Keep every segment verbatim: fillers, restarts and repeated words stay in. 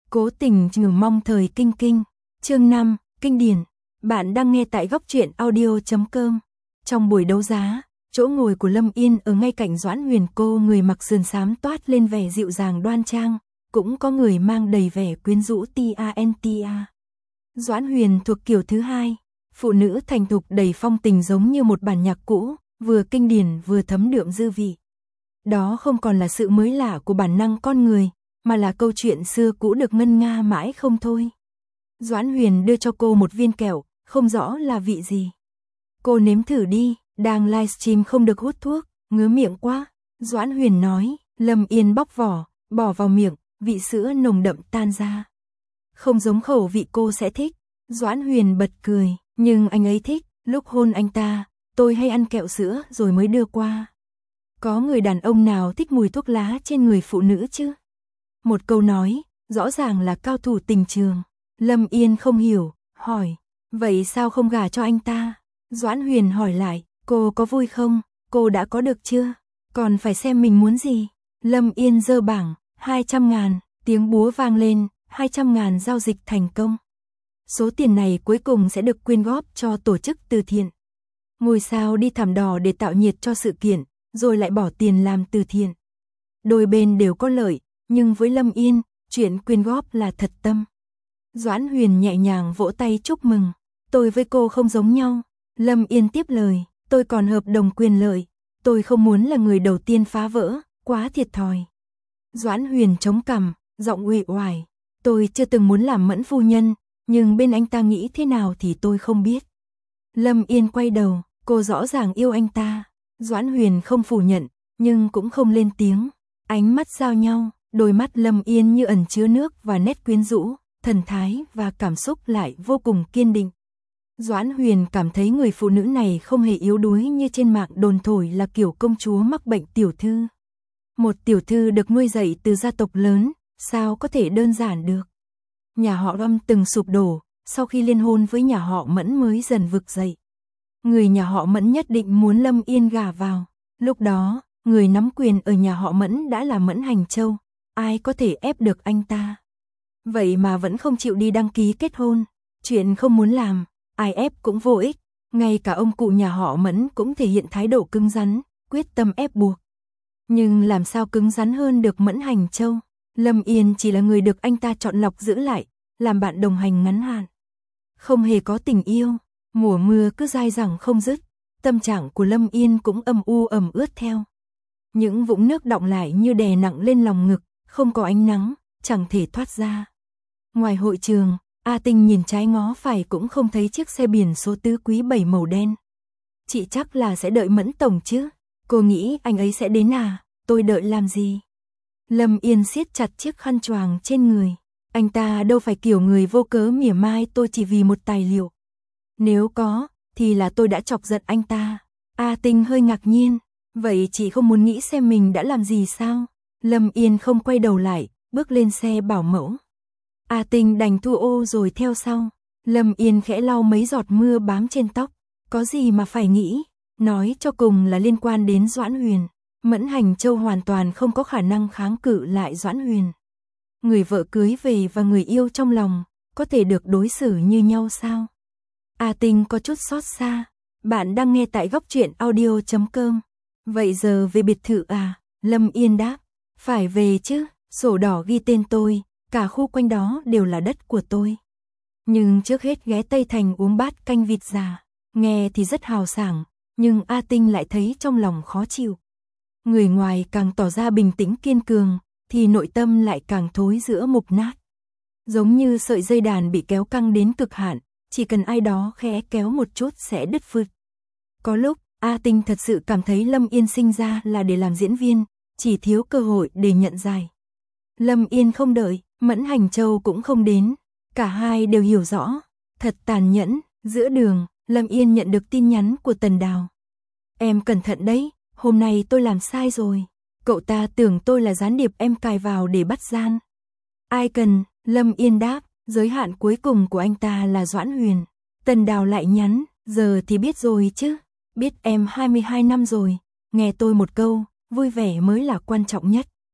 Cố tình trừ mong thời kinh kinh. Chương năm, kinh điển. Bạn đang nghe tại góc truyện audio chấm com. Trong buổi đấu giá, chỗ ngồi của Lâm Yên ở ngay cạnh Doãn Huyền, cô người mặc sườn xám toát lên vẻ dịu dàng đoan trang, cũng có người mang đầy vẻ quyến rũ tanta. Doãn Huyền thuộc kiểu thứ hai, phụ nữ thành thục đầy phong tình giống như một bản nhạc cũ, vừa kinh điển vừa thấm đượm dư vị. Đó không còn là sự mới lạ của bản năng con người, mà là câu chuyện xưa cũ được ngân nga mãi không thôi. Doãn Huyền đưa cho cô một viên kẹo, không rõ là vị gì. Cô nếm thử đi, đang livestream không được hút thuốc, ngứa miệng quá. Doãn Huyền nói. Lâm Yên bóc vỏ, bỏ vào miệng, vị sữa nồng đậm tan ra. Không giống khẩu vị cô sẽ thích. Doãn Huyền bật cười, nhưng anh ấy thích. Lúc hôn anh ta, tôi hay ăn kẹo sữa rồi mới đưa qua. Có người đàn ông nào thích mùi thuốc lá trên người phụ nữ chứ? Một câu nói, rõ ràng là cao thủ tình trường. Lâm Yên không hiểu, hỏi, vậy sao không gả cho anh ta? Doãn Huyền hỏi lại, cô có vui không? Cô đã có được chưa? Còn phải xem mình muốn gì? Lâm Yên giơ bảng, hai trăm ngàn, tiếng búa vang lên, hai trăm ngàn giao dịch thành công. Số tiền này cuối cùng sẽ được quyên góp cho tổ chức từ thiện. Ngôi sao đi thảm đỏ để tạo nhiệt cho sự kiện, rồi lại bỏ tiền làm từ thiện. Đôi bên đều có lợi, nhưng với Lâm Yên, chuyện quyên góp là thật tâm. Doãn Huyền nhẹ nhàng vỗ tay chúc mừng. Tôi với cô không giống nhau. Lâm Yên tiếp lời, tôi còn hợp đồng quyền lợi. Tôi không muốn là người đầu tiên phá vỡ, quá thiệt thòi. Doãn Huyền chống cằm, giọng uể oải. Tôi chưa từng muốn làm mẫn phu nhân, nhưng bên anh ta nghĩ thế nào thì tôi không biết. Lâm Yên quay đầu, cô rõ ràng yêu anh ta. Doãn Huyền không phủ nhận, nhưng cũng không lên tiếng. Ánh mắt giao nhau, đôi mắt Lâm Yên như ẩn chứa nước và nét quyến rũ, thần thái và cảm xúc lại vô cùng kiên định. Doãn Huyền cảm thấy người phụ nữ này không hề yếu đuối như trên mạng đồn thổi là kiểu công chúa mắc bệnh tiểu thư. Một tiểu thư được nuôi dạy từ gia tộc lớn, sao có thể đơn giản được. Nhà họ Lâm từng sụp đổ, sau khi liên hôn với nhà họ Mẫn mới dần vực dậy. Người nhà họ Mẫn nhất định muốn Lâm Yên gả vào. Lúc đó, người nắm quyền ở nhà họ Mẫn đã là Mẫn Hành Châu, ai có thể ép được anh ta. Vậy mà vẫn không chịu đi đăng ký kết hôn, chuyện không muốn làm, ai ép cũng vô ích, ngay cả ông cụ nhà họ Mẫn cũng thể hiện thái độ cứng rắn, quyết tâm ép buộc. Nhưng làm sao cứng rắn hơn được Mẫn Hành Châu? Lâm Yên chỉ là người được anh ta chọn lọc giữ lại, làm bạn đồng hành ngắn hạn. Không hề có tình yêu, mùa mưa cứ dai dẳng không dứt, tâm trạng của Lâm Yên cũng âm u ẩm ướt theo. Những vũng nước đọng lại như đè nặng lên lòng ngực, không có ánh nắng, chẳng thể thoát ra. Ngoài hội trường, A Tinh nhìn trái ngó phải cũng không thấy chiếc xe biển số tứ quý bảy màu đen. Chị chắc là sẽ đợi Mẫn tổng chứ? Cô nghĩ anh ấy sẽ đến à? Tôi đợi làm gì? Lâm Yên siết chặt chiếc khăn choàng trên người. Anh ta đâu phải kiểu người vô cớ mỉa mai tôi chỉ vì một tài liệu. Nếu có, thì là tôi đã chọc giận anh ta. A Tinh hơi ngạc nhiên. Vậy chị không muốn nghĩ xem mình đã làm gì sao? Lâm Yên không quay đầu lại, bước lên xe bảo mẫu. A Tinh đành thu ô rồi theo sau. Lâm Yên khẽ lau mấy giọt mưa bám trên tóc. Có gì mà phải nghĩ? Nói cho cùng là liên quan đến Doãn Huyền. Mẫn Hành Châu hoàn toàn không có khả năng kháng cự lại Doãn Huyền. Người vợ cưới về và người yêu trong lòng, có thể được đối xử như nhau sao? A Tinh có chút xót xa. Bạn đang nghe tại góc truyện audio chấm com. Vậy giờ về biệt thự à? Lâm Yên đáp. Phải về chứ, sổ đỏ ghi tên tôi, cả khu quanh đó đều là đất của tôi. Nhưng trước hết ghé Tây Thành uống bát canh vịt già. Nghe thì rất hào sảng, nhưng A Tinh lại thấy trong lòng khó chịu. Người ngoài càng tỏ ra bình tĩnh kiên cường, thì nội tâm lại càng thối rữa mục nát. Giống như sợi dây đàn bị kéo căng đến cực hạn, chỉ cần ai đó khẽ kéo một chút sẽ đứt phụt. Có lúc, A Tinh thật sự cảm thấy Lâm Yên sinh ra là để làm diễn viên, chỉ thiếu cơ hội để nhận giải. Lâm Yên không đợi, Mẫn Hành Châu cũng không đến. Cả hai đều hiểu rõ, thật tàn nhẫn. Giữa đường, Lâm Yên nhận được tin nhắn của Tần Đào. Em cẩn thận đấy, hôm nay tôi làm sai rồi. Cậu ta tưởng tôi là gián điệp em cài vào để bắt gian. Ai cần? Lâm Yên đáp, giới hạn cuối cùng của anh ta là Doãn Huyền. Tần Đào lại nhắn, giờ thì biết rồi chứ. Biết em hai mươi hai năm rồi, nghe tôi một câu, vui vẻ mới là quan trọng nhất.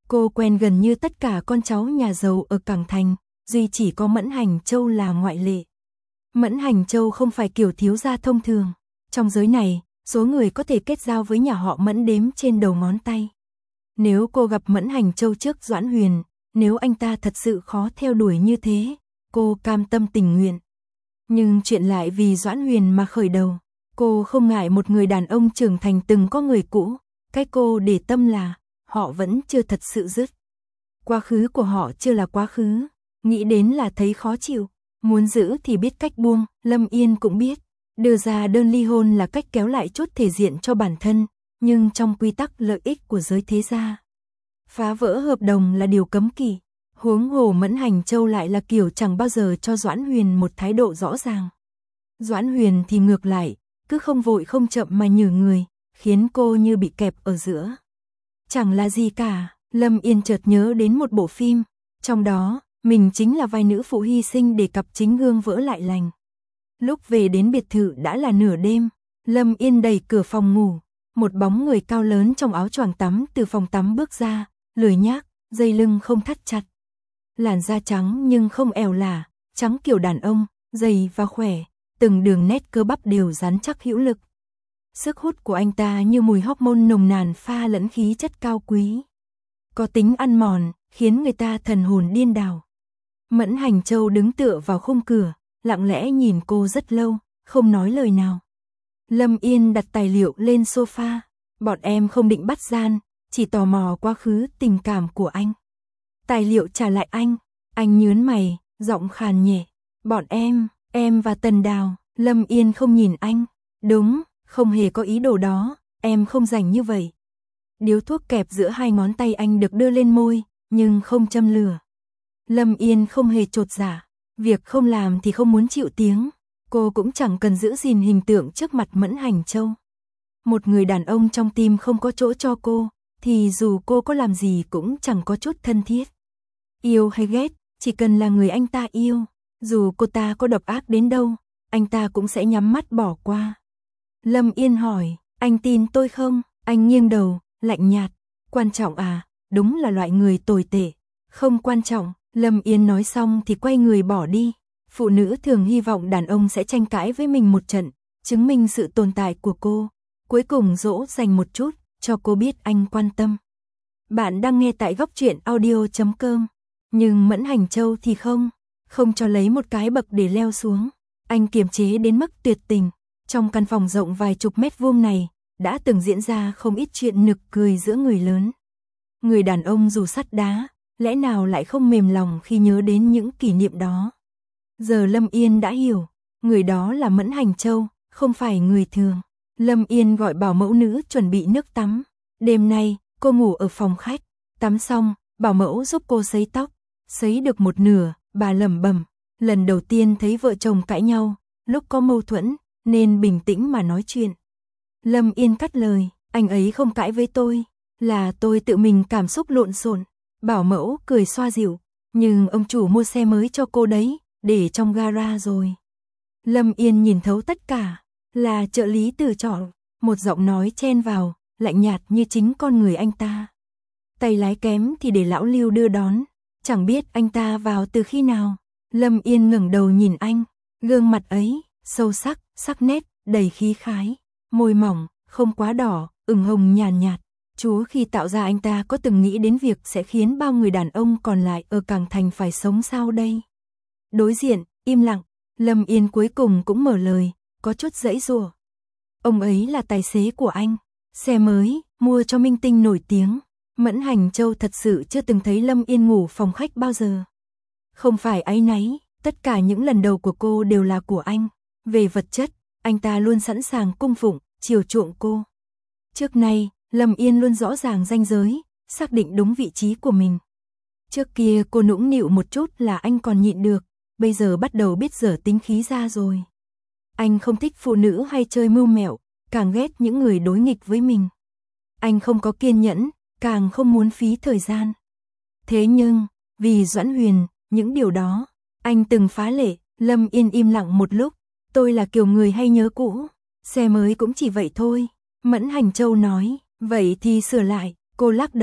Cô quen gần như tất cả con cháu nhà giàu ở Cảng Thành, duy chỉ có Mẫn Hành Châu là ngoại lệ. Mẫn Hành Châu không phải kiểu thiếu gia thông thường. Trong giới này, số người có thể kết giao với nhà họ Mẫn đếm trên đầu ngón tay. Nếu cô gặp Mẫn Hành Châu trước Doãn Huyền, nếu anh ta thật sự khó theo đuổi như thế, cô cam tâm tình nguyện. Nhưng chuyện lại vì Doãn Huyền mà khởi đầu. Cô không ngại một người đàn ông trưởng thành từng có người cũ. Cái cô để tâm là, họ vẫn chưa thật sự dứt. Quá khứ của họ chưa là quá khứ. Nghĩ đến là thấy khó chịu. Muốn giữ thì biết cách buông, Lâm Yên cũng biết. Đưa ra đơn ly hôn là cách kéo lại chút thể diện cho bản thân, nhưng trong quy tắc lợi ích của giới thế gia, phá vỡ hợp đồng là điều cấm kỵ. Huống hồ Mẫn Hành Châu lại là kiểu chẳng bao giờ cho Doãn Huyền một thái độ rõ ràng. Doãn Huyền thì ngược lại, cứ không vội không chậm mà nhử người, khiến cô như bị kẹp ở giữa. Chẳng là gì cả, Lâm Yên chợt nhớ đến một bộ phim, trong đó, mình chính là vai nữ phụ hy sinh để cặp chính gương vỡ lại lành. Lúc về đến biệt thự đã là nửa đêm, Lâm Yên đẩy cửa phòng ngủ, một bóng người cao lớn trong áo choàng tắm từ phòng tắm bước ra, lười nhác, dây lưng không thắt chặt. Làn da trắng nhưng không ẻo lả, trắng kiểu đàn ông, dày và khỏe, từng đường nét cơ bắp đều rắn chắc hữu lực. Sức hút của anh ta như mùi hormone nồng nàn pha lẫn khí chất cao quý. Có tính ăn mòn, khiến người ta thần hồn điên đảo. Mẫn Hành Châu đứng tựa vào khung cửa, lặng lẽ nhìn cô rất lâu, không nói lời nào. Lâm Yên đặt tài liệu lên sofa, bọn em không định bắt gian, chỉ tò mò quá khứ tình cảm của anh. Tài liệu trả lại anh, anh nhướng mày, giọng khàn nhẹ. Bọn em, em và Tần Đào. Lâm Yên không nhìn anh. Đúng, không hề có ý đồ đó, em không rảnh như vậy. Điếu thuốc kẹp giữa hai ngón tay anh được đưa lên môi, nhưng không châm lửa. Lâm Yên không hề chột dạ, việc không làm thì không muốn chịu tiếng. Cô cũng chẳng cần giữ gìn hình tượng trước mặt Mẫn Hành Châu. Một người đàn ông trong tim không có chỗ cho cô, thì dù cô có làm gì cũng chẳng có chút thân thiết. Yêu hay ghét, chỉ cần là người anh ta yêu, dù cô ta có độc ác đến đâu, anh ta cũng sẽ nhắm mắt bỏ qua. Lâm Yên hỏi, anh tin tôi không? Anh nghiêng đầu, lạnh nhạt. Quan trọng à, đúng là loại người tồi tệ. Không quan trọng, Lâm Yên nói xong thì quay người bỏ đi. Phụ nữ thường hy vọng đàn ông sẽ tranh cãi với mình một trận, chứng minh sự tồn tại của cô. Cuối cùng dỗ dành một chút, cho cô biết anh quan tâm. Bạn đang nghe tại góc truyện audio chấm com. Nhưng Mẫn Hành Châu thì không, không cho lấy một cái bậc để leo xuống. Anh kiềm chế đến mức tuyệt tình. Trong căn phòng rộng vài chục mét vuông này, đã từng diễn ra không ít chuyện nực cười giữa người lớn. Người đàn ông dù sắt đá, lẽ nào lại không mềm lòng khi nhớ đến những kỷ niệm đó. Giờ Lâm Yên đã hiểu, người đó là Mẫn Hành Châu, không phải người thường. Lâm Yên gọi bảo mẫu nữ chuẩn bị nước tắm. Đêm nay, cô ngủ ở phòng khách. Tắm xong, bảo mẫu giúp cô sấy tóc. Sấy được một nửa, bà lẩm bẩm. Lần đầu tiên thấy vợ chồng cãi nhau, lúc có mâu thuẫn, nên bình tĩnh mà nói chuyện. Lâm Yên cắt lời, anh ấy không cãi với tôi, là tôi tự mình cảm xúc lộn xộn. Bảo mẫu cười xoa dịu, nhưng ông chủ mua xe mới cho cô đấy, để trong gara rồi. Lâm Yên nhìn thấu tất cả, là trợ lý từ trọ, một giọng nói chen vào, lạnh nhạt như chính con người anh ta. Tay lái kém thì để lão Lưu đưa đón, chẳng biết anh ta vào từ khi nào. Lâm Yên ngẩng đầu nhìn anh, gương mặt ấy, sâu sắc, sắc nét, đầy khí khái, môi mỏng, không quá đỏ, ửng hồng nhàn nhạt, nhạt. Chúa khi tạo ra anh ta có từng nghĩ đến việc sẽ khiến bao người đàn ông còn lại ở Cảng Thành phải sống sao đây? Đối diện, im lặng, Lâm Yên cuối cùng cũng mở lời, có chút giãy giụa. Ông ấy là tài xế của anh, xe mới, mua cho minh tinh nổi tiếng. Mẫn Hành Châu thật sự chưa từng thấy Lâm Yên ngủ phòng khách bao giờ. Không phải áy náy, tất cả những lần đầu của cô đều là của anh. Về vật chất, anh ta luôn sẵn sàng cung phụng, chiều chuộng cô. Trước nay, Lâm Yên luôn rõ ràng ranh giới, xác định đúng vị trí của mình. Trước kia cô nũng nịu một chút là anh còn nhịn được, bây giờ bắt đầu biết dở tính khí ra rồi. Anh không thích phụ nữ hay chơi mưu mẹo, càng ghét những người đối nghịch với mình. Anh không có kiên nhẫn, càng không muốn phí thời gian. Thế nhưng, vì Doãn Huyền, những điều đó, anh từng phá lệ. Lâm Yên im lặng một lúc, tôi là kiểu người hay nhớ cũ, xe mới cũng chỉ vậy thôi. Mẫn Hành Châu nói, vậy thì sửa lại, cô lắc đầu,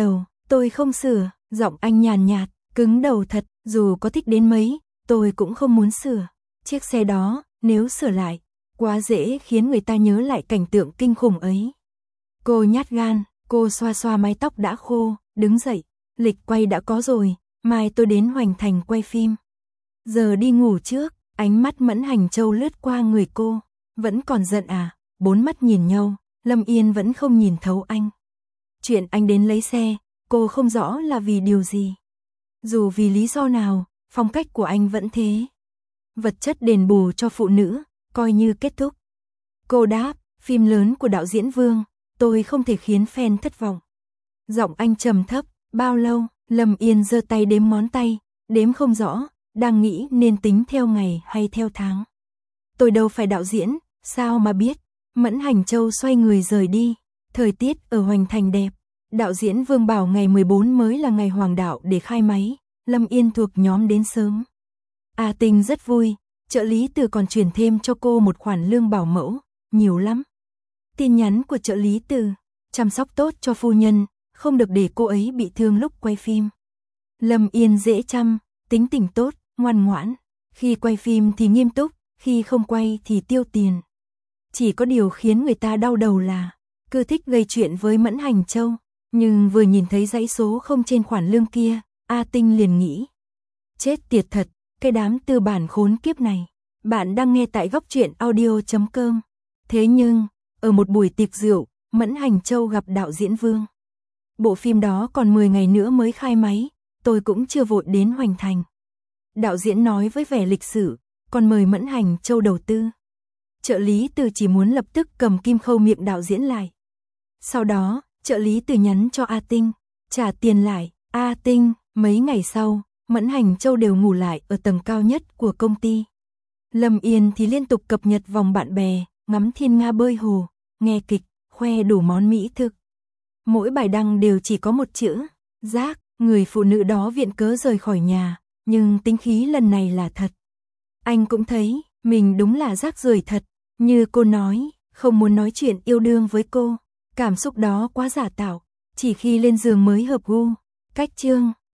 Tôi không sửa, giọng anh nhàn nhạt, cứng đầu thật, dù có thích đến mấy, tôi cũng không muốn sửa. Chiếc xe đó, nếu sửa lại, quá dễ khiến người ta nhớ lại cảnh tượng kinh khủng ấy. Cô nhát gan, cô xoa xoa mái tóc đã khô, đứng dậy, lịch quay đã có rồi, mai tôi đến Hoành Thành quay phim. Giờ đi ngủ trước, ánh mắt Mẫn Hành Châu lướt qua người cô, vẫn còn giận à, bốn mắt nhìn nhau, Lâm Yên vẫn không nhìn thấu anh. Chuyện anh đến lấy xe, cô không rõ là vì điều gì. Dù vì lý do nào, phong cách của anh vẫn thế. Vật chất đền bù cho phụ nữ, coi như kết thúc. Cô đáp, phim lớn của đạo diễn Vương, tôi không thể khiến fan thất vọng. Giọng anh trầm thấp, bao lâu? Lâm Yên giơ tay đếm ngón tay, đếm không rõ, đang nghĩ nên tính theo ngày hay theo tháng. Tôi đâu phải đạo diễn, sao mà biết? Mẫn Hành Châu xoay người rời đi. Thời tiết ở Hoành Thành đẹp. Đạo diễn Vương bảo ngày mười bốn mới là ngày hoàng đạo để khai máy. Lâm Yên thuộc nhóm đến sớm. A Tinh rất vui, trợ lý Từ còn chuyển thêm cho cô một khoản lương bảo mẫu, nhiều lắm. Tin nhắn của trợ lý Từ, chăm sóc tốt cho phu nhân, không được để cô ấy bị thương lúc quay phim. Lâm Yên dễ chăm, tính tình tốt, ngoan ngoãn, khi quay phim thì nghiêm túc, khi không quay thì tiêu tiền. Chỉ có điều khiến người ta đau đầu là, cứ thích gây chuyện với Mẫn Hành Châu, nhưng vừa nhìn thấy dãy số không trên khoản lương kia, A Tinh liền nghĩ. Chết tiệt thật, cái đám tư bản khốn kiếp này. Bạn đang nghe tại góc truyện audio chấm com. Thế nhưng, ở một buổi tiệc rượu, Mẫn Hành Châu gặp đạo diễn Vương. Bộ phim đó còn mười ngày nữa mới khai máy, tôi cũng chưa vội đến Hoành Thành. Đạo diễn nói với vẻ lịch sự, còn mời Mẫn Hành Châu đầu tư. Trợ lý Từ chỉ muốn lập tức cầm kim khâu miệng đạo diễn lại. Sau đó, trợ lý Từ nhắn cho A Tinh, trả tiền lại. A Tinh, mấy ngày sau, Mẫn Hành Châu đều ngủ lại ở tầng cao nhất của công ty. Lâm Yên thì liên tục cập nhật vòng bạn bè, ngắm thiên nga bơi hồ, nghe kịch, khoe đủ món mỹ thực. Mỗi bài đăng đều chỉ có một chữ, rác, người phụ nữ đó viện cớ rời khỏi nhà, nhưng tính khí lần này là thật. Anh cũng thấy, mình đúng là rác rưởi thật, như cô nói, không muốn nói chuyện yêu đương với cô. Cảm xúc đó quá giả tạo, chỉ khi lên giường mới hợp gu. Cách chương